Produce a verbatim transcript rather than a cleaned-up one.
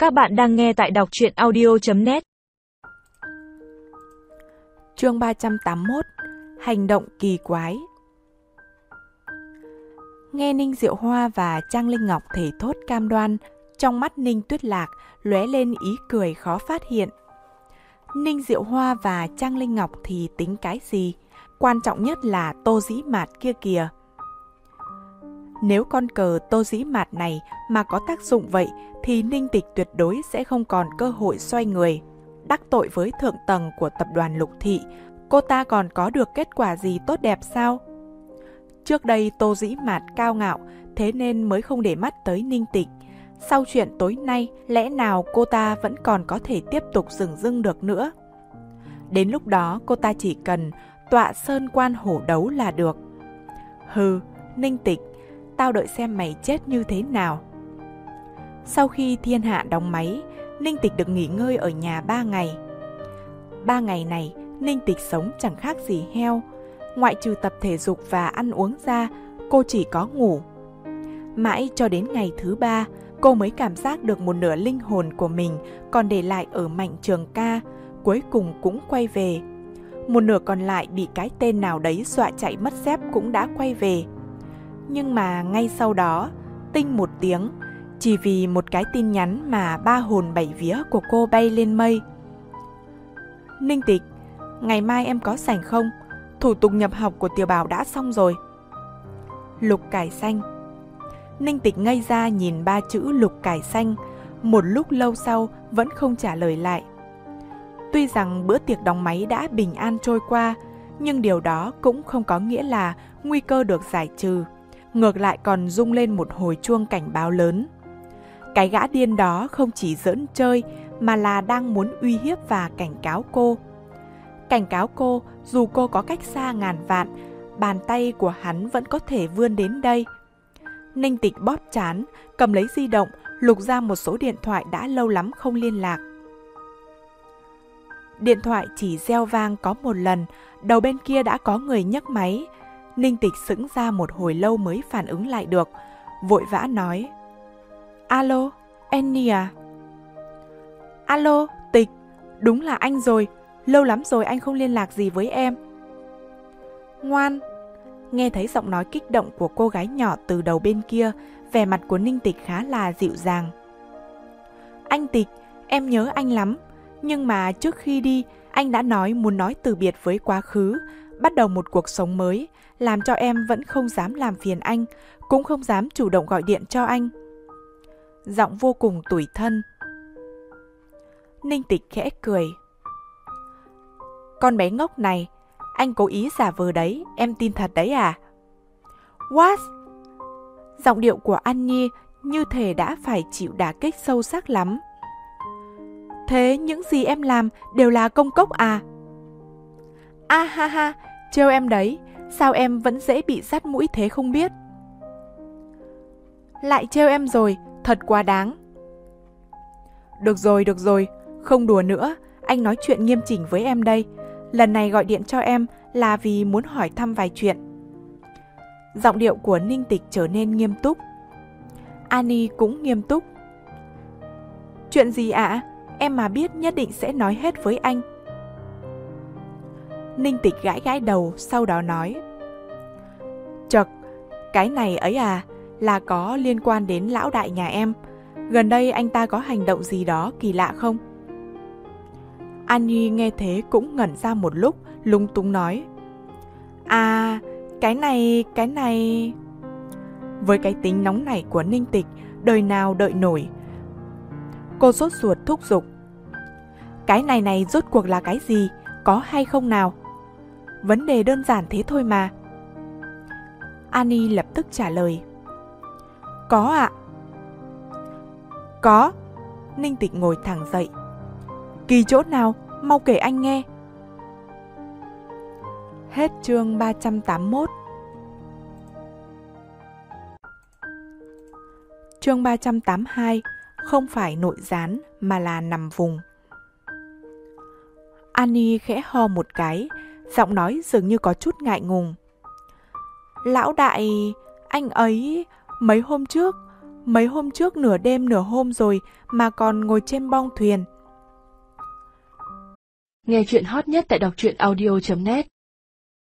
Các bạn đang nghe tại đọc truyện audio chấm net. Chương ba trăm tám mươi mốt. Hành động kỳ quái. Nghe Ninh Diệu Hoa và Trang Linh Ngọc thề thốt cam đoan, trong mắt Ninh Tuyết Lạc lóe lên ý cười khó phát hiện. Ninh Diệu Hoa và Trang Linh Ngọc thì tính cái gì? Quan trọng nhất là Tô Dĩ Mạt kia kìa. Nếu con cờ Tô Dĩ Mạt này mà có tác dụng vậy thì Ninh Tịch tuyệt đối sẽ không còn cơ hội xoay người. Đắc tội với thượng tầng của tập đoàn Lục Thị, cô ta còn có được kết quả gì tốt đẹp sao? Trước đây Tô Dĩ Mạt cao ngạo, thế nên mới không để mắt tới Ninh Tịch. Sau chuyện tối nay, lẽ nào cô ta vẫn còn có thể tiếp tục dửng dưng được nữa? Đến lúc đó cô ta chỉ cần tọa sơn quan hổ đấu là được. Hừ, Ninh Tịch, tao đợi xem mày chết như thế nào. Sau khi thiên hạ đóng máy, Ninh Tịch được nghỉ ngơi ở nhà ba ngày. Ba ngày này, Ninh Tịch sống chẳng khác gì heo. Ngoại trừ tập thể dục và ăn uống ra, cô chỉ có ngủ. Mãi cho đến ngày thứ ba, cô mới cảm giác được một nửa linh hồn của mình còn để lại ở Mạnh Trường Ca, cuối cùng cũng quay về. Một nửa còn lại bị cái tên nào đấy dọa chạy mất dép cũng đã quay về. Nhưng mà ngay sau đó, tinh một tiếng, chỉ vì một cái tin nhắn mà ba hồn bảy vía của cô bay lên mây. Ninh Tịch, ngày mai em có rảnh không? Thủ tục nhập học của Tiểu Bảo đã xong rồi. Lục Cải Xanh. Ninh Tịch ngây ra nhìn ba chữ Lục Cải Xanh, một lúc lâu sau vẫn không trả lời lại. Tuy rằng bữa tiệc đóng máy đã bình an trôi qua, nhưng điều đó cũng không có nghĩa là nguy cơ được giải trừ. Ngược lại còn rung lên một hồi chuông cảnh báo lớn. Cái gã điên đó không chỉ giỡn chơi mà là đang muốn uy hiếp và cảnh cáo cô. Cảnh cáo cô dù cô có cách xa ngàn vạn, bàn tay của hắn vẫn có thể vươn đến đây. Ninh Tịch bóp trán, cầm lấy di động, lục ra một số điện thoại đã lâu lắm không liên lạc. Điện thoại chỉ reo vang có một lần, đầu bên kia đã có người nhấc máy. Ninh Tịch sững ra một hồi lâu mới phản ứng lại được, vội vã nói: Alo, Annie à? Alo, Tịch, đúng là anh rồi, lâu lắm rồi anh không liên lạc gì với em. Ngoan. Nghe thấy giọng nói kích động của cô gái nhỏ từ đầu bên kia, vẻ mặt của Ninh Tịch khá là dịu dàng. Anh Tịch, em nhớ anh lắm, nhưng mà trước khi đi, anh đã nói muốn nói từ biệt với quá khứ, bắt đầu một cuộc sống mới, làm cho em vẫn không dám làm phiền anh, cũng không dám chủ động gọi điện cho anh. Giọng vô cùng tủi thân. Ninh Tịch khẽ cười. Con bé ngốc này, anh cố ý giả vờ đấy, em tin thật đấy à? What? Giọng điệu của Annie như thể đã phải chịu đả kích sâu sắc lắm. Thế những gì em làm đều là công cốc à? A ha ha, trêu em đấy, sao em vẫn dễ bị dắt mũi thế không biết? Lại trêu em rồi, thật quá đáng. Được rồi, được rồi, không đùa nữa, anh nói chuyện nghiêm chỉnh với em đây. Lần này gọi điện cho em là vì muốn hỏi thăm vài chuyện. Giọng điệu của Ninh Tịch trở nên nghiêm túc. Annie cũng nghiêm túc. Chuyện gì ạ? À? Em mà biết nhất định sẽ nói hết với anh. Ninh Tịch gãi gãi đầu, sau đó nói: Chật, cái này ấy à, là có liên quan đến lão đại nhà em. Gần đây anh ta có hành động gì đó kỳ lạ không? Annie nghe thế cũng ngẩn ra một lúc, lung tung nói: À, cái này, cái này... Với cái tính nóng nảy của Ninh Tịch, đời nào đợi nổi. Cô sốt ruột thúc giục: Cái này này rốt cuộc là cái gì? Có hay không nào? Vấn đề đơn giản thế thôi mà. Annie lập tức trả lời: Có ạ. Có. Ninh Tịch ngồi thẳng dậy. Kỳ chỗ nào? Mau kể anh nghe. Hết chương ba trăm tám mươi mốt. Chương ba trăm tám mươi hai. Không phải nội gián mà là nằm vùng. Annie khẽ ho một cái, giọng nói dường như có chút ngại ngùng. Lão đại, anh ấy mấy hôm trước Mấy hôm trước nửa đêm nửa hôm rồi mà còn ngồi trên bong thuyền. Nghe chuyện hot nhất tại đọc truyện audio chấm net